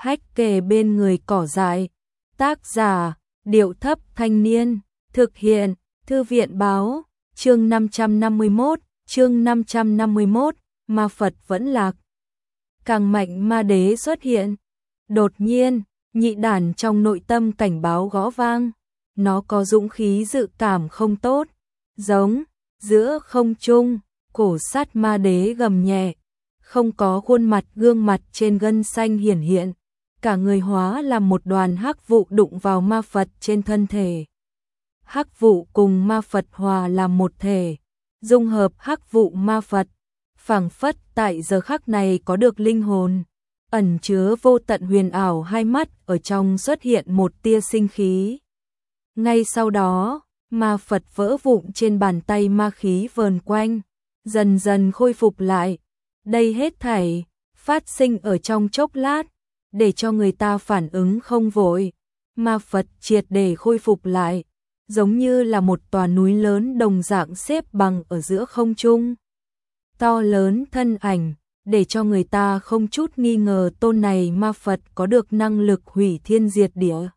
hách kề bên người cỏ dại. Tác giả, Điệu Thấp Thanh Niên. Thực hiện, Thư viện Báo. Chương 551, Ma Phật vẫn lạc. Càng mạnh ma đế xuất hiện. Đột nhiên, nhị đản trong nội tâm cảnh báo gõ vang. Nó có dũng khí dự cảm không tốt. Giống, giữa không trung, cổ sát ma đế gầm nhẹ. Không có khuôn mặt, gương mặt trên gân xanh hiển hiện. Cả người hóa làm một đoàn hắc vụ đụng vào ma Phật trên thân thể. Hắc vụ cùng ma Phật hòa làm một thể, dung hợp hắc vụ ma Phật, phảng phất tại giờ khắc này có được linh hồn, ẩn chứa vô tận huyền ảo. Hai mắt ở trong xuất hiện một tia sinh khí. Ngay sau đó, ma Phật vỡ vụn trên bàn tay, ma khí vờn quanh, dần dần khôi phục lại. Đây hết thảy phát sinh ở trong chốc lát, để cho người ta phản ứng không vội. Ma Phật triệt để khôi phục lại, giống như là một tòa núi lớn đồng dạng xếp bằng ở giữa không trung. To lớn thân ảnh, để cho người ta không chút nghi ngờ tôn này ma Phật có được năng lực hủy thiên diệt địa.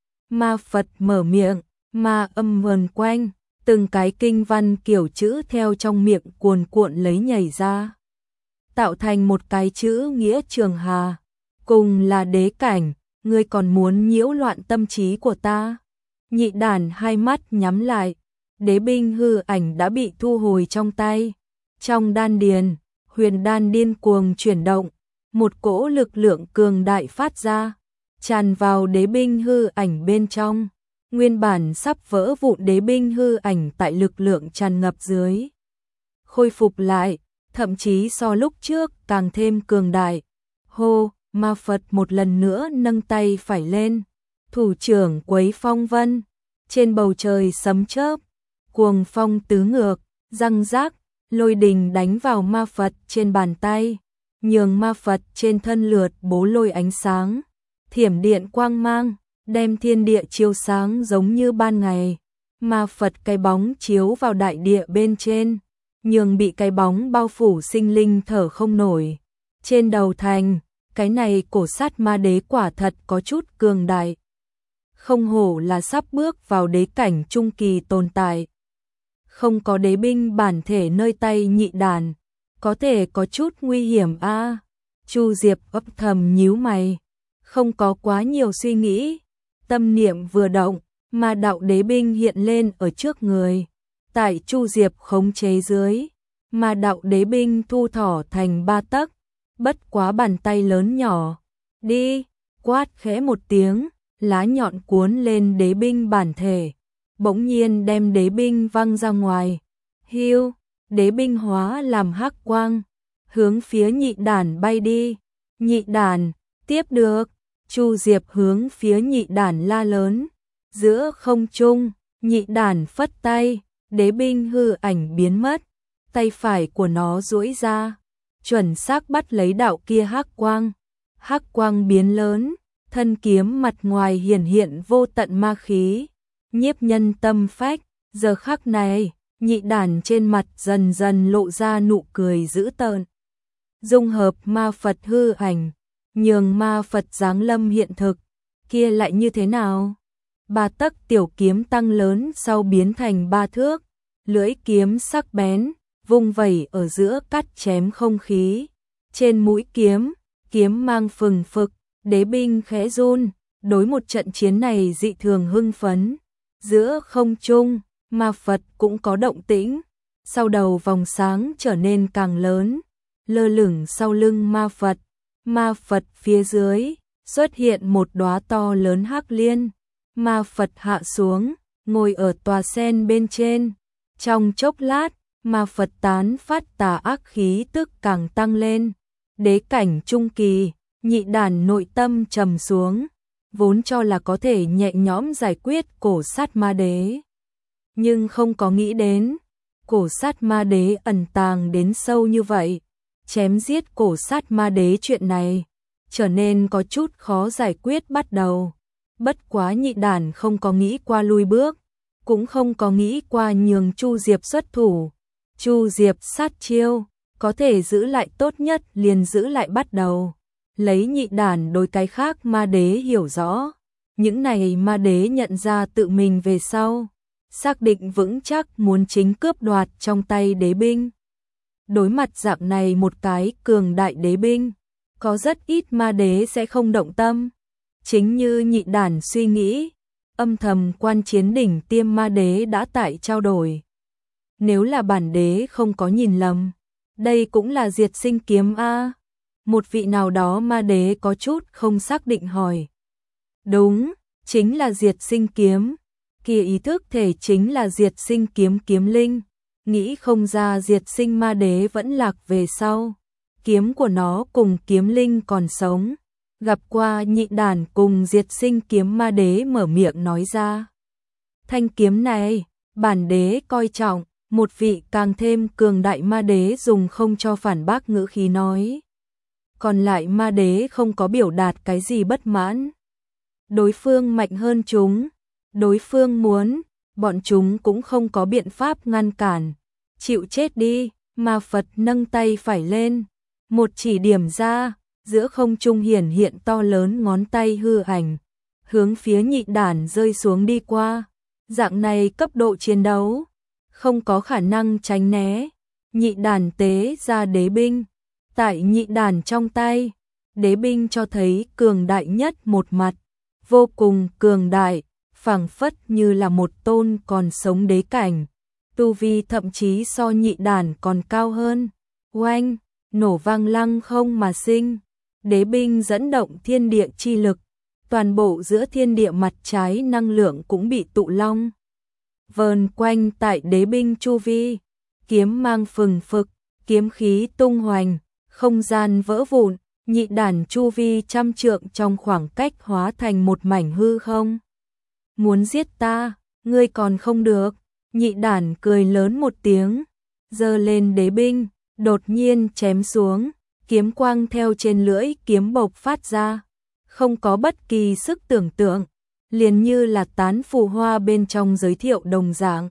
Ma Phật mở miệng, ma âm vờn quanh, từng cái kinh văn kiểu chữ theo trong miệng cuồn cuộn lấy nhảy ra, tạo thành một cái chữ nghĩa Trường Hà. Cùng là đế cảnh, ngươi còn muốn nhiễu loạn tâm trí của ta. Nhị đản hai mắt nhắm lại, đế binh hư ảnh đã bị thu hồi trong tay. Trong đan điền, huyền đan điên cuồng chuyển động, một cỗ lực lượng cường đại phát ra, tràn vào đế binh hư ảnh bên trong. Nguyên bản sắp vỡ vụn đế binh hư ảnh tại lực lượng tràn ngập dưới, khôi phục lại, thậm chí so lúc trước càng thêm cường đại. Hô, ma Phật một lần nữa nâng tay phải lên, thủ trưởng quấy phong vân, trên bầu trời sấm chớp, cuồng phong tứ ngược, răng rác, lôi đình đánh vào ma Phật trên bàn tay, nhường ma Phật trên thân lượt bố lôi ánh sáng, thiểm điện quang mang, đem thiên địa chiếu sáng giống như ban ngày. Ma Phật cái bóng chiếu vào đại địa bên trên, nhường bị cái bóng bao phủ sinh linh thở không nổi. Trên đầu thành, cái này cổ sát ma đế quả thật có chút cường đại. Không hổ là sắp bước vào đế cảnh trung kỳ tồn tại. Không có đế binh bản thể nơi tay nhị đàn, có thể có chút nguy hiểm a. Chu Diệp ấp thầm nhíu mày, không có quá nhiều suy nghĩ. Tâm niệm vừa động, ma đạo đế binh hiện lên ở trước người. Tại Chu Diệp khống chế dưới, ma đạo đế binh thu thỏ thành 3 tấc, bất quá bàn tay lớn nhỏ. Đi, quát khẽ một tiếng, lá nhọn cuốn lên đế binh bản thể, bỗng nhiên đem đế binh văng ra ngoài. Hiu, đế binh hóa làm hắc quang, hướng phía nhị đản bay đi. Nhị đản, tiếp được. Chu Diệp hướng phía nhị đản la lớn. Giữa không trung, nhị đản phất tay, đế binh hư ảnh biến mất, tay phải của nó duỗi ra, chuẩn xác bắt lấy đạo kia hắc quang. Hắc quang biến lớn, thân kiếm mặt ngoài hiển hiện vô tận ma khí, nhiếp nhân tâm phách. Giờ khắc này, nhị đản trên mặt dần dần lộ ra nụ cười dữ tợn. Dung hợp ma Phật hư ảnh, nhường ma Phật giáng lâm hiện thực, kia lại như thế nào? 3 tấc tiểu kiếm tăng lớn sau biến thành 3 thước, lưỡi kiếm sắc bén, vung vẩy ở giữa cắt chém không khí. Trên mũi kiếm, kiếm mang phừng phực, đế binh khẽ run, đối một trận chiến này dị thường hưng phấn. Giữa không trung, ma Phật cũng có động tĩnh, sau đầu vòng sáng trở nên càng lớn, lơ lửng sau lưng ma Phật. Ma Phật phía dưới, xuất hiện một đóa to lớn hắc liên. Ma Phật hạ xuống, ngồi ở tòa sen bên trên. Trong chốc lát, ma Phật tán phát tà ác khí tức càng tăng lên. Đế cảnh trung kỳ, nhị đản nội tâm trầm xuống, vốn cho là có thể nhẹ nhõm giải quyết cổ sát ma đế. Nhưng không có nghĩ đến, cổ sát ma đế ẩn tàng đến sâu như vậy. Chém giết cổ sát ma đế chuyện này, trở nên có chút khó giải quyết bắt đầu. Bất quá nhị đản không có nghĩ qua lui bước, cũng không có nghĩ qua nhường Chu Diệp xuất thủ. Chu Diệp sát chiêu, có thể giữ lại tốt nhất liền giữ lại bắt đầu. lấy nhị đản đối cái khác ma đế hiểu rõ. Những này ma đế nhận ra tự mình về sau, xác định vững chắc muốn chính cướp đoạt trong tay đế binh. Đối mặt dạng này một cái cường đại đế binh, có rất ít ma đế sẽ không động tâm. Chính như nhị đản suy nghĩ, âm thầm quan chiến đỉnh tiêm ma đế đã tại trao đổi. Nếu là bản đế không có nhìn lầm, đây cũng là diệt sinh kiếm a. Một vị nào đó ma đế có chút không xác định hỏi. Đúng, chính là diệt sinh kiếm. Kia ý thức thể chính là diệt sinh kiếm kiếm linh. Nghĩ không ra diệt sinh ma đế vẫn lạc về sau. Kiếm của nó cùng kiếm linh còn sống. Gặp qua nhị đản cùng diệt sinh kiếm ma đế mở miệng nói ra. Thanh kiếm này, bản đế coi trọng. Một vị càng thêm cường đại ma đế dùng không cho phản bác ngữ khí nói. Còn lại ma đế không có biểu đạt cái gì bất mãn. Đối phương mạnh hơn chúng, đối phương muốn, bọn chúng cũng không có biện pháp ngăn cản. Chịu chết đi, ma Phật nâng tay phải lên, một chỉ điểm ra, giữa không trung hiển hiện to lớn ngón tay hư ảnh, hướng phía nhị đản rơi xuống đi qua. Dạng này cấp độ chiến đấu, không có khả năng tránh né. Nhị đản tế ra đế binh, tại nhị đản trong tay, đế binh cho thấy cường đại nhất một mặt, vô cùng cường đại, phảng phất như là một tôn còn sống đế cảnh, tu vi thậm chí so nhị đản còn cao hơn. Oanh, nổ vang lăng không mà sinh, đế binh dẫn động thiên địa chi lực, toàn bộ giữa thiên địa mặt trái năng lượng cũng bị tụ long vờn quanh tại đế binh chu vi, kiếm mang phừng phực, kiếm khí tung hoành, không gian vỡ vụn, nhị đản chu vi trăm trượng trong khoảng cách hóa thành một mảnh hư không. Muốn giết ta, ngươi còn không được. Nhị đản cười lớn một tiếng, giơ lên đế binh, đột nhiên chém xuống, kiếm quang theo trên lưỡi kiếm bộc phát ra, không có bất kỳ sức tưởng tượng, liền như là tán phù hoa bên trong giới thiệu đồng dạng.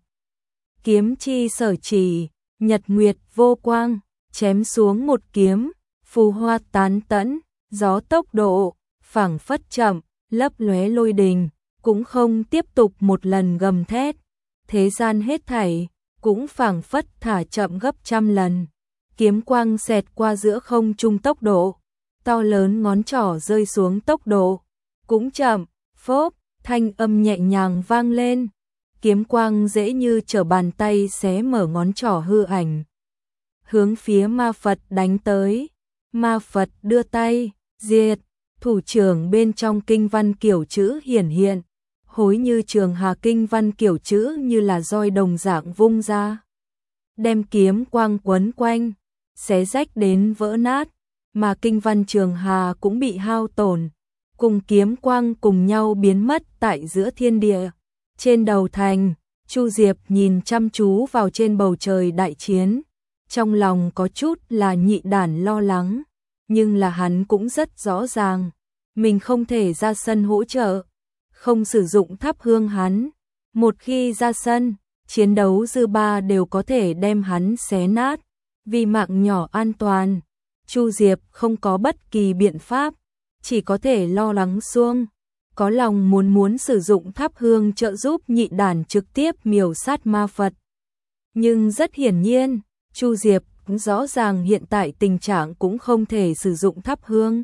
Kiếm chi sở chỉ, nhật nguyệt vô quang, chém xuống một kiếm, phù hoa tán tẫn, gió tốc độ, phảng phất chậm, lấp lóe lôi đình, cũng không tiếp tục một lần gầm thét. Thế gian hết thảy, cũng phảng phất thả chậm gấp trăm lần. Kiếm quang xẹt qua giữa không trung tốc độ, to lớn ngón trỏ rơi xuống tốc độ, cũng chậm, phốp, thanh âm nhẹ nhàng vang lên. Kiếm quang dễ như trở bàn tay xé mở ngón trỏ hư ảnh, hướng phía ma Phật đánh tới. Ma Phật đưa tay, diệt, thủ trưởng bên trong kinh văn kiểu chữ hiển hiện, hối như trường hà kinh văn kiểu chữ như là roi đồng dạng vung ra, đem kiếm quang quấn quanh, xé rách đến vỡ nát, mà kinh văn trường hà cũng bị hao tổn, cùng kiếm quang cùng nhau biến mất tại giữa thiên địa. Trên đầu thành, Chu Diệp nhìn chăm chú vào trên bầu trời đại chiến, trong lòng có chút là nhị đản lo lắng, nhưng là hắn cũng rất rõ ràng, mình không thể ra sân hỗ trợ, không sử dụng thắp hương hắn, một khi ra sân, chiến đấu dư ba đều có thể đem hắn xé nát, vì mạng nhỏ an toàn, Chu Diệp không có bất kỳ biện pháp, chỉ có thể lo lắng xuông, có lòng muốn sử dụng thắp hương trợ giúp nhị đản trực tiếp miểu sát ma Phật. Nhưng rất hiển nhiên, Chu Diệp rõ ràng hiện tại tình trạng cũng không thể sử dụng thắp hương.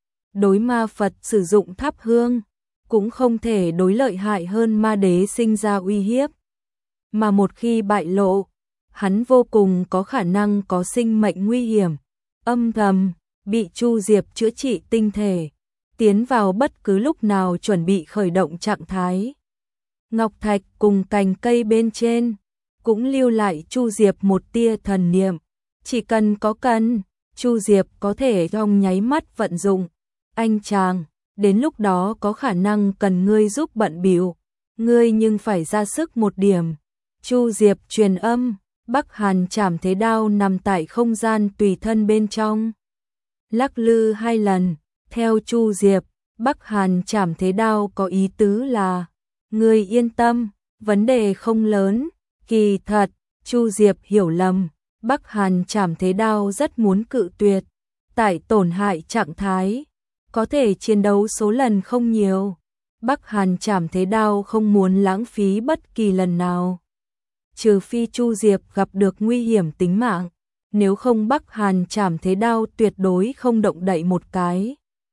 Đối ma Phật sử dụng thắp hương, cũng không thể đối lợi hại hơn ma đế sinh ra uy hiếp. Mà một khi bại lộ, hắn vô cùng có khả năng có sinh mệnh nguy hiểm, âm thầm, bị Chu Diệp chữa trị tinh thể, tiến vào bất cứ lúc nào chuẩn bị khởi động trạng thái. Ngọc thạch cùng cành cây bên trên, cũng lưu lại Chu Diệp một tia thần niệm, chỉ cần có cần, Chu Diệp có thể trong nháy mắt vận dụng. Anh chàng, đến lúc đó có khả năng cần ngươi giúp bận bịu, ngươi nhưng phải ra sức một điểm. Chu Diệp truyền âm, Bắc Hàn Trảm Thế Đao nằm tại không gian tùy thân bên trong, lắc lư 2 lần. Theo Chu Diệp, Bắc Hàn Trảm Thế Đao có ý tứ là, ngươi yên tâm, vấn đề không lớn. Kỳ thật, Chu Diệp hiểu lầm, Bắc Hàn Trảm Thế Đao rất muốn cự tuyệt, tại tổn hại trạng thái, có thể chiến đấu số lần không nhiều. Bắc Hàn Trảm Thế Đao không muốn lãng phí bất kỳ lần nào. Trừ phi Chu Diệp gặp được nguy hiểm tính mạng, nếu không Bắc Hàn Trảm Thế Đao tuyệt đối không động đậy một cái.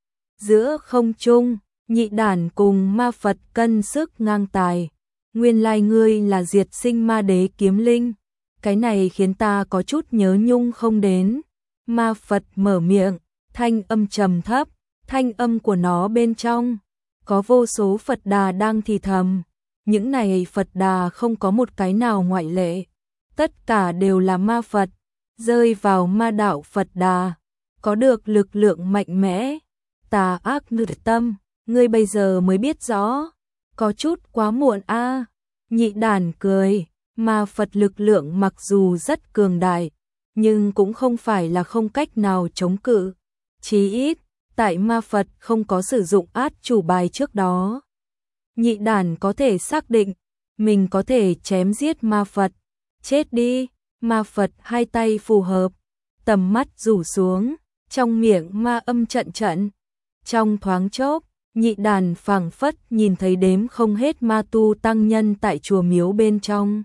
Giữa không trung, Nhị Đản cùng ma Phật cân sức ngang tài. Nguyên lai ngươi là diệt sinh ma đế kiếm linh. Cái này khiến ta có chút nhớ nhung không đến. Ma Phật mở miệng, thanh âm trầm thấp, thanh âm của nó bên trong có vô số Phật Đà đang thì thầm. Những này Phật Đà không có một cái nào ngoại lệ. Tất cả đều là ma Phật, rơi vào ma đạo Phật Đà, có được lực lượng mạnh mẽ. Tà ác ngự tâm, ngươi bây giờ mới biết rõ, có chút quá muộn a. Nhị Đản cười, ma Phật lực lượng mặc dù rất cường đại, nhưng cũng không phải là không cách nào chống cự. Chí ít, tại ma Phật không có sử dụng át chủ bài trước đó. Nhị Đản có thể xác định, mình có thể chém giết ma Phật. Chết đi, ma Phật hai tay phù hợp, tầm mắt rủ xuống, trong miệng ma âm trận trận. Trong thoáng chốc, Nhị Đản phảng phất nhìn thấy đếm không hết ma tu tăng nhân tại chùa miếu bên trong.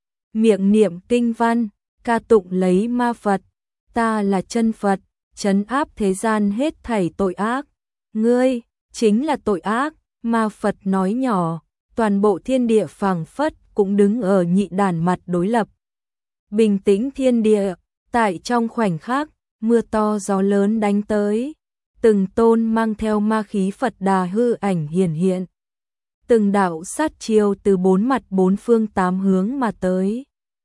Miệng niệm kinh văn, ca tụng lấy ma Phật. Ta là chân Phật, trấn áp thế gian hết thảy tội ác. Ngươi, chính là tội ác, ma Phật nói nhỏ, toàn bộ thiên địa phảng phất cũng đứng ở Nhị Đản mặt đối lập. Bình tĩnh thiên địa, tại trong khoảnh khắc, mưa to gió lớn đánh tới. Từng tôn mang theo ma khí Phật Đà hư ảnh hiển hiện. Từng đạo sát chiêu từ bốn mặt bốn phương tám hướng mà tới.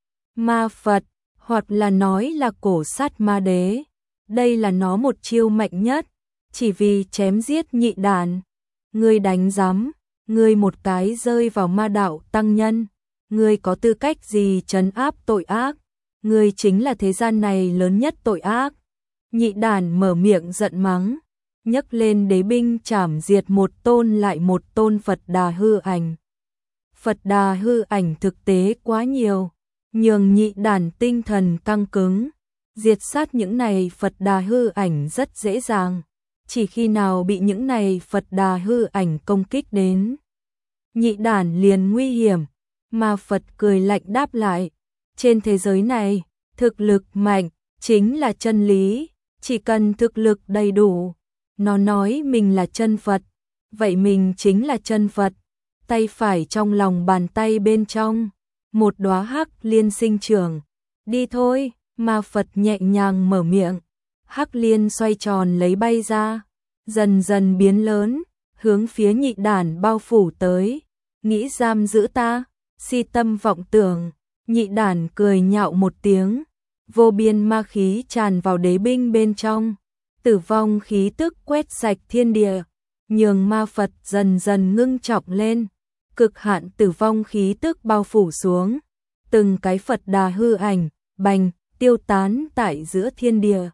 Ma Phật, hoặc là nói là cổ sát ma đế. Đây là nó một chiêu mạnh nhất, chỉ vì chém giết Nhị Đản. Ngươi đánh rắm, ngươi một cái rơi vào ma đạo tăng nhân. Ngươi có tư cách gì trấn áp tội ác? Ngươi chính là thế gian này lớn nhất tội ác. Nhị Đản mở miệng giận mắng, nhấc lên đế binh chảm diệt một tôn lại một tôn Phật Đà hư ảnh. Phật Đà hư ảnh thực tế quá nhiều, nhường Nhị Đản tinh thần căng cứng. Diệt sát những này Phật Đà hư ảnh rất dễ dàng, chỉ khi nào bị những này Phật Đà hư ảnh công kích đến, Nhị Đản liền nguy hiểm. Mà Phật cười lạnh đáp lại, trên thế giới này, thực lực mạnh chính là chân lý, chỉ cần thực lực đầy đủ. Nó nói mình là chân Phật, vậy mình chính là chân Phật. Tay phải trong lòng bàn tay bên trong, một đóa hắc liên sinh trưởng. Đi thôi, ma Phật nhẹ nhàng mở miệng, hắc liên xoay tròn lấy bay ra, dần dần biến lớn, hướng phía Nhị Đản bao phủ tới. Nghĩ giam giữ ta, si tâm vọng tưởng. Nhị Đản cười nhạo một tiếng, vô biên ma khí tràn vào đế binh bên trong. Tử vong khí tức quét sạch thiên địa, nhường ma Phật dần dần ngưng trọng lên. Cực hạn tử vong khí tức bao phủ xuống, từng cái Phật Đà hư ảnh, bành, tiêu tán tại giữa thiên địa.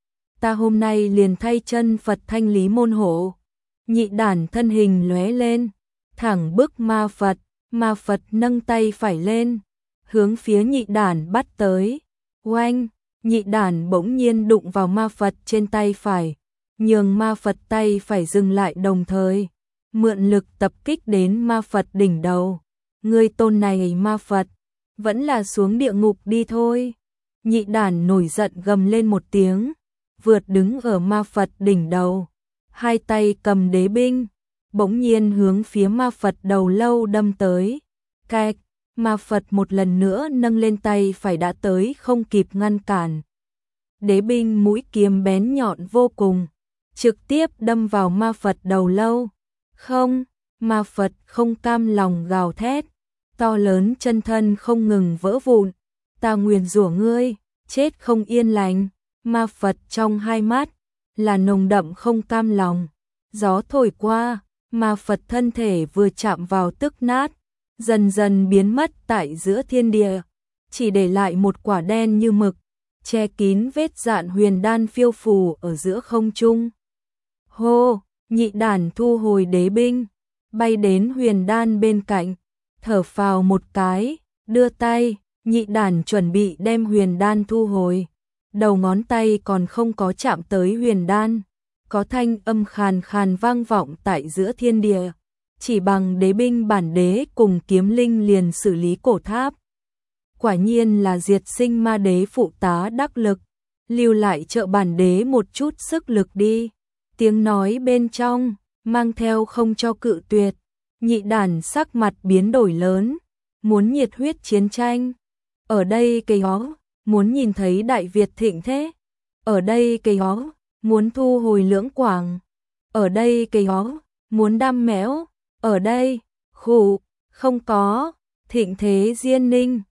Ta hôm nay liền thay chân Phật thanh lý môn hộ. Nhị Đản thân hình lóe lên, thẳng bức ma Phật nâng tay phải lên, hướng phía Nhị Đản bắt tới. Oanh! Nhị Đản bỗng nhiên đụng vào ma Phật trên tay phải, nhường ma Phật tay phải dừng lại, đồng thời mượn lực tập kích đến ma Phật đỉnh đầu. Ngươi tôn này ma Phật, vẫn là xuống địa ngục đi thôi. Nhị Đản nổi giận gầm lên một tiếng, vượt đứng ở ma Phật đỉnh đầu, hai tay cầm đế binh, bỗng nhiên hướng phía ma Phật đầu lâu đâm tới. Cạch! Ma Phật một lần nữa nâng lên tay phải đã tới không kịp ngăn cản. Đế binh mũi kiếm bén nhọn vô cùng, trực tiếp đâm vào ma Phật đầu lâu. Không, ma Phật không cam lòng gào thét, to lớn chân thân không ngừng vỡ vụn. Ta nguyền rủa ngươi, chết không yên lành. Ma Phật trong hai mắt là nồng đậm không cam lòng. Gió thổi qua, ma Phật thân thể vừa chạm vào tức nát, dần dần biến mất tại giữa thiên địa, chỉ để lại một quả đen như mực, che kín vết dạn huyền đan phiêu phù ở giữa không trung. Hô! Nhị Đản thu hồi đế binh, bay đến huyền đan bên cạnh, thở phào một cái, đưa tay. Nhị Đản chuẩn bị đem huyền đan thu hồi, đầu ngón tay còn không có chạm tới huyền đan, có thanh âm khàn khàn vang vọng tại giữa thiên địa, chỉ bằng đế binh bản đế cùng kiếm linh liền xử lý cổ tháp. Quả nhiên là diệt sinh ma đế phụ tá đắc lực, lưu lại trợ bản đế một chút sức lực đi. Tiếng nói bên trong, mang theo không cho cự tuyệt, Nhị Đản sắc mặt biến đổi lớn, muốn nhiệt huyết chiến tranh. Ở đây cây ó, muốn nhìn thấy Đại Việt thịnh thế. Ở đây cây ó, muốn thu hồi Lưỡng Quảng. Ở đây cây ó, muốn đam mẽo. Ở đây, khụ, không có, thịnh thế Diên Ninh.